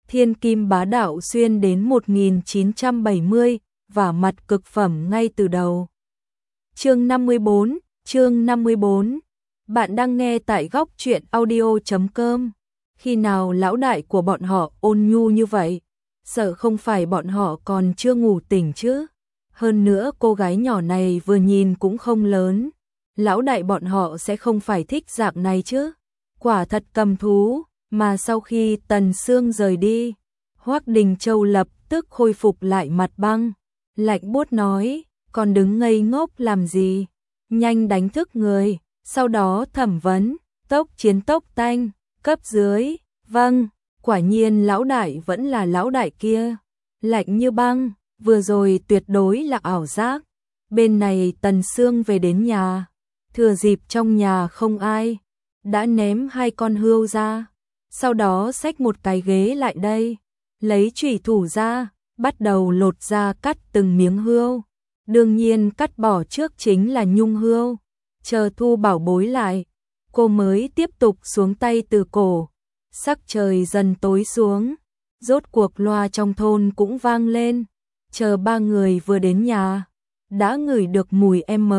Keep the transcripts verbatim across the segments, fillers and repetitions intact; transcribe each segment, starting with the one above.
Thiên kim bá đạo xuyên đến một nghìn chín trăm bảy mươi, và mặt cực phẩm ngay từ đầu. Chương năm mươi bốn, chương năm mươi bốn. Bạn đang nghe tại góc truyện audio chấm com. Khi nào lão đại của bọn họ ôn nhu như vậy? Sợ không phải bọn họ còn chưa ngủ tỉnh chứ? Hơn nữa cô gái nhỏ này vừa nhìn cũng không lớn. Lão đại bọn họ sẽ không phải thích dạng này chứ? Quả thật cầm thú, mà sau khi Tần Sương rời đi, Hoắc Đình Châu lập tức khôi phục lại mặt băng, lạnh buốt nói, còn đứng ngây ngốc làm gì? Nhanh đánh thức người, sau đó thẩm vấn, tốc chiến tốc tanh, cấp dưới, vâng, quả nhiên lão đại vẫn là lão đại kia, lạnh như băng, vừa rồi tuyệt đối là ảo giác. Bên này Tần Sương về đến nhà, thừa dịp trong nhà không ai, đã ném hai con hươu ra, sau đó xách một cái ghế lại đây, lấy chủy thủ ra, bắt đầu lột ra cắt từng miếng hươu. Đương nhiên cắt bỏ trước chính là nhung hươu, chờ thu bảo bối lại, cô mới tiếp tục xuống tay từ cổ. Sắc trời dần tối xuống, rốt cuộc loa trong thôn cũng vang lên, chờ ba người vừa đến nhà, đã ngửi được mùi M,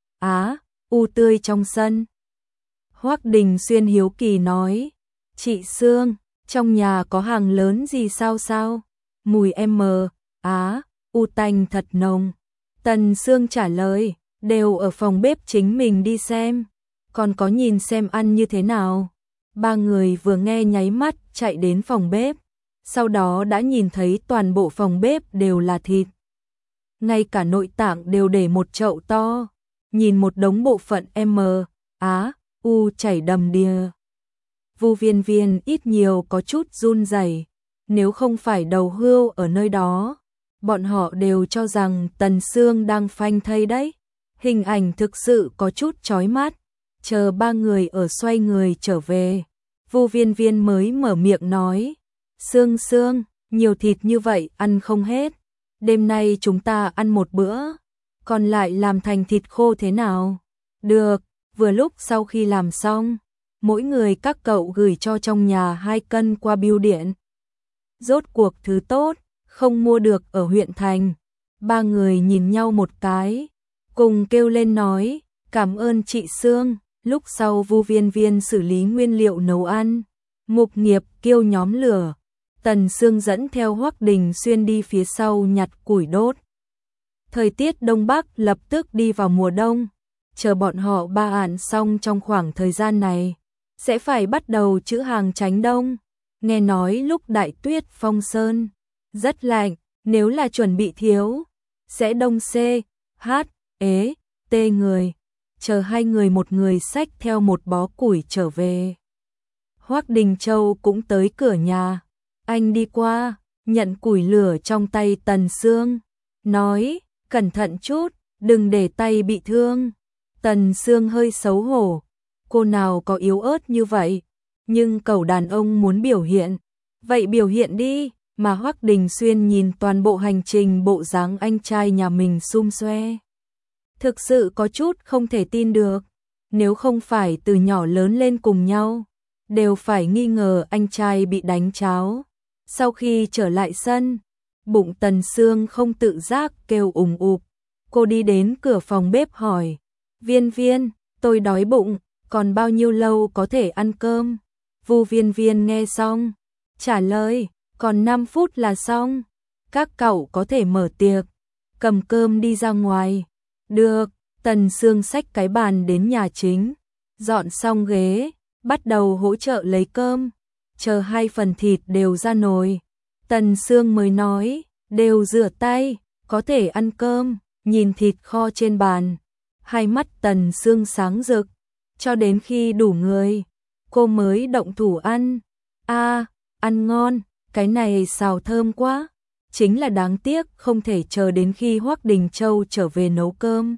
Á, U tươi trong sân. Hoắc Đình Xuyên hiếu kỳ nói, chị Sương, trong nhà có hàng lớn gì sao sao? Mùi M, Á, U tanh thật nồng. Tần Sương trả lời, đều ở phòng bếp chính mình đi xem, còn có nhìn xem ăn như thế nào. Ba người vừa nghe nháy mắt chạy đến phòng bếp, sau đó đã nhìn thấy toàn bộ phòng bếp đều là thịt. Ngay cả nội tạng đều để một chậu to, nhìn một đống bộ phận M, Á, U chảy đầm đìa. Vu Viên Viên ít nhiều có chút run rẩy, nếu không phải đầu hươu ở nơi đó, bọn họ đều cho rằng Tần Sương đang phanh thây đấy. Hình ảnh thực sự có chút chói mắt. Chờ ba người ở xoay người trở về, Vu Viên Viên mới mở miệng nói, Sương Sương, nhiều thịt như vậy ăn không hết, đêm nay chúng ta ăn một bữa, còn lại làm thành thịt khô thế nào? Được, vừa lúc sau khi làm xong, mỗi người các cậu gửi cho trong nhà hai cân qua bưu điện. Rốt cuộc thứ tốt, không mua được ở huyện thành. Ba người nhìn nhau một cái, cùng kêu lên nói, cảm ơn chị Sương. Lúc sau Vu Viên Viên xử lý nguyên liệu nấu ăn, Mục Nghiệp kêu nhóm lửa, Tần Sương dẫn theo Hoắc Đình Xuyên đi phía sau nhặt củi đốt. Thời tiết Đông Bắc lập tức đi vào mùa đông, chờ bọn họ ba ản xong trong khoảng thời gian này, sẽ phải bắt đầu trữ hàng tránh đông. Nghe nói lúc đại tuyết phong sơn, rất lạnh, nếu là chuẩn bị thiếu, sẽ đông C, H, ế, T người. Chờ hai người một người xách theo một bó củi trở về. Hoắc Đình Châu cũng tới cửa nhà, anh đi qua, nhận củi lửa trong tay Tần Sương, nói, cẩn thận chút, đừng để tay bị thương. Tần Sương hơi xấu hổ, cô nào có yếu ớt như vậy, nhưng cậu đàn ông muốn biểu hiện, vậy biểu hiện đi. Mà Hoắc Đình Xuyên nhìn toàn bộ hành trình bộ dáng anh trai nhà mình sum xoe, thực sự có chút không thể tin được, nếu không phải từ nhỏ lớn lên cùng nhau, đều phải nghi ngờ anh trai bị đánh cháo. Sau khi trở lại sân, bụng Tần Sương không tự giác kêu ùng ục, cô đi đến cửa phòng bếp hỏi, Viên Viên, tôi đói bụng, còn bao nhiêu lâu có thể ăn cơm? Vu Viên Viên nghe xong, trả lời, còn năm phút là xong, các cậu có thể mở tiệc, cầm cơm đi ra ngoài. Được, Tần Sương xách cái bàn đến nhà chính, dọn xong ghế, bắt đầu hỗ trợ lấy cơm, chờ hai phần thịt đều ra nồi. Tần Sương mới nói, đều rửa tay, có thể ăn cơm. Nhìn thịt kho trên bàn, hai mắt Tần Sương sáng rực, cho đến khi đủ người, cô mới động thủ ăn. A, à, ăn ngon, cái này xào thơm quá. Chính là đáng tiếc không thể chờ đến khi Hoắc Đình Châu trở về nấu cơm.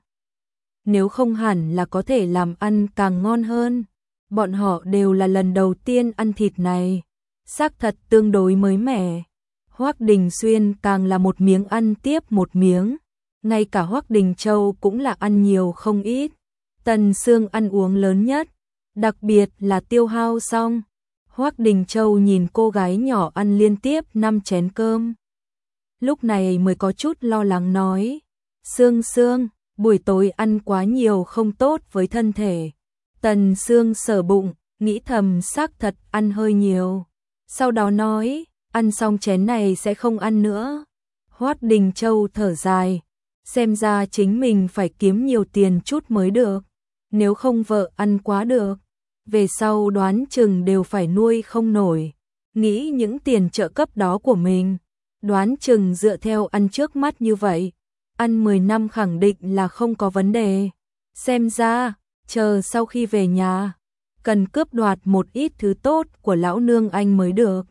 Nếu không hẳn là có thể làm ăn càng ngon hơn. Bọn họ đều là lần đầu tiên ăn thịt này, xác thật tương đối mới mẻ. Hoắc Đình Xuyên càng là một miếng ăn tiếp một miếng, ngay cả Hoắc Đình Châu cũng là ăn nhiều không ít. Tần Sương ăn uống lớn nhất, đặc biệt là tiêu hao xong, Hoắc Đình Châu nhìn cô gái nhỏ ăn liên tiếp năm chén cơm. Lúc này mới có chút lo lắng nói, Sương Sương, buổi tối ăn quá nhiều không tốt với thân thể. Tần Sương sờ bụng, nghĩ thầm xác thật ăn hơi nhiều. Sau đó nói, ăn xong chén này sẽ không ăn nữa. Hoắc Đình Châu thở dài, xem ra chính mình phải kiếm nhiều tiền chút mới được. Nếu không vợ ăn quá được, về sau đoán chừng đều phải nuôi không nổi. Nghĩ những tiền trợ cấp đó của mình, đoán chừng dựa theo ăn trước mắt như vậy, ăn mười năm khẳng định là không có vấn đề. Xem ra, chờ sau khi về nhà, cần cướp đoạt một ít thứ tốt của lão nương anh mới được.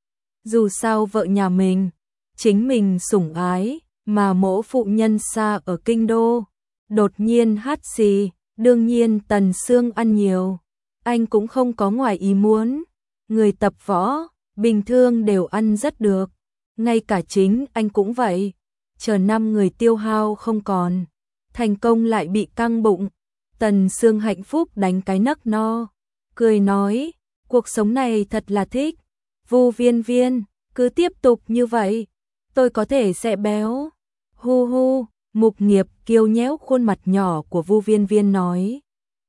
Dù sao vợ nhà mình, chính mình sủng ái, mà mỗ phụ nhân xa ở kinh đô, đột nhiên hát xì, đương nhiên Tần Sương ăn nhiều. Anh cũng không có ngoài ý muốn, người tập võ, bình thường đều ăn rất được, ngay cả chính anh cũng vậy. Chờ năm người tiêu hao không còn, thành công lại bị căng bụng. Tần Sương hạnh phúc đánh cái nấc no, cười nói, cuộc sống này thật là thích. Vu Viên Viên, cứ tiếp tục như vậy, tôi có thể sẽ béo. Hu hu, Mục Nghiệp kiêu nhéo khuôn mặt nhỏ của Vu Viên Viên nói,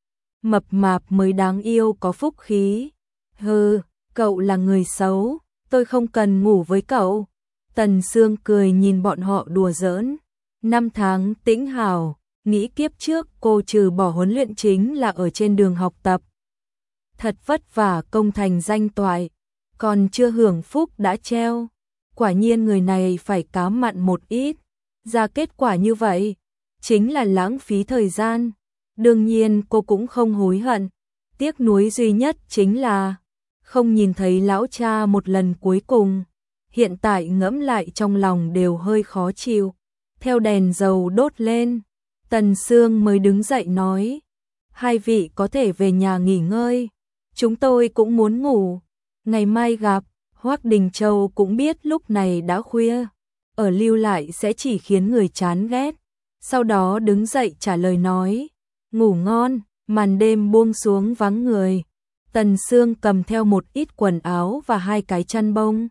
mập mạp mới đáng yêu có phúc khí. Hừ, cậu là người xấu, tôi không cần ngủ với cậu. Tần Sương cười nhìn bọn họ đùa giỡn. Năm tháng tĩnh hào, nghĩ kiếp trước cô trừ bỏ huấn luyện chính là ở trên đường học tập. Thật vất vả công thành danh toại, còn chưa hưởng phúc đã treo. Quả nhiên người này phải cá mặn một ít, ra kết quả như vậy, chính là lãng phí thời gian. Đương nhiên cô cũng không hối hận, tiếc nuối duy nhất chính là không nhìn thấy lão cha một lần cuối cùng. Hiện tại ngẫm lại trong lòng đều hơi khó chịu. Theo đèn dầu đốt lên, Tần Sương mới đứng dậy nói, hai vị có thể về nhà nghỉ ngơi, chúng tôi cũng muốn ngủ, ngày mai gặp. Hoắc Đình Châu cũng biết lúc này đã khuya, ở lưu lại sẽ chỉ khiến người chán ghét. Sau đó đứng dậy trả lời nói, ngủ ngon. Màn đêm buông xuống vắng người, Tần Sương cầm theo một ít quần áo và hai cái chăn bông,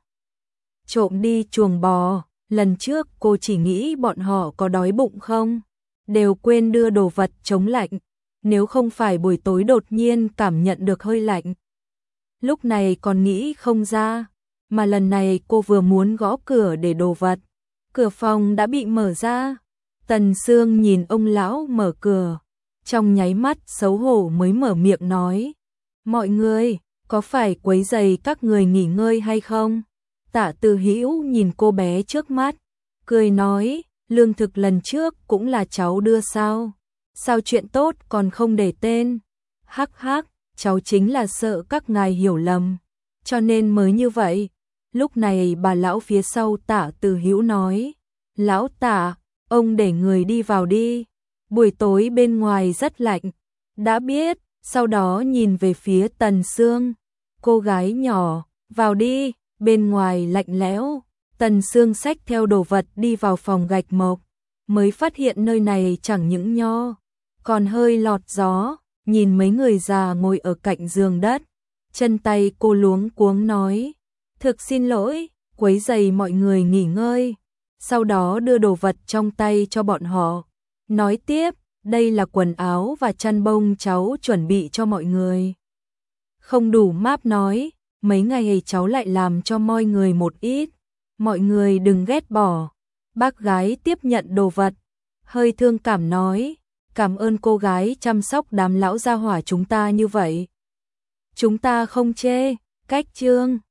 trộm đi chuồng bò. Lần trước cô chỉ nghĩ bọn họ có đói bụng không, đều quên đưa đồ vật chống lạnh, nếu không phải buổi tối đột nhiên cảm nhận được hơi lạnh. Lúc này còn nghĩ không ra, mà lần này cô vừa muốn gõ cửa để đồ vật, cửa phòng đã bị mở ra. Tần Sương nhìn ông lão mở cửa, trong nháy mắt xấu hổ mới mở miệng nói, mọi người, có phải quấy rầy các người nghỉ ngơi hay không? Tạ Từ Hữu nhìn cô bé trước mắt, cười nói, lương thực lần trước cũng là cháu đưa sao? Sao chuyện tốt còn không để tên? Hắc hắc, cháu chính là sợ các ngài hiểu lầm, cho nên mới như vậy. Lúc này bà lão phía sau Tạ Từ Hữu nói, lão Tạ, ông để người đi vào đi, buổi tối bên ngoài rất lạnh. Đã biết. Sau đó nhìn về phía Tần Sương, cô gái nhỏ, vào đi, bên ngoài lạnh lẽo. Tần Sương xách theo đồ vật đi vào phòng gạch mộc, mới phát hiện nơi này chẳng những nho, còn hơi lọt gió. Nhìn mấy người già ngồi ở cạnh giường đất, chân tay cô luống cuống nói, thực xin lỗi, quấy rầy mọi người nghỉ ngơi. Sau đó đưa đồ vật trong tay cho bọn họ, nói tiếp, đây là quần áo và chăn bông cháu chuẩn bị cho mọi người. Không đủ máp nói, mấy ngày cháu lại làm cho mọi người một ít, mọi người đừng ghét bỏ. Bác gái tiếp nhận đồ vật, hơi thương cảm nói, cảm ơn cô gái chăm sóc đám lão gia hỏa chúng ta như vậy. Chúng ta không chê, cách chương.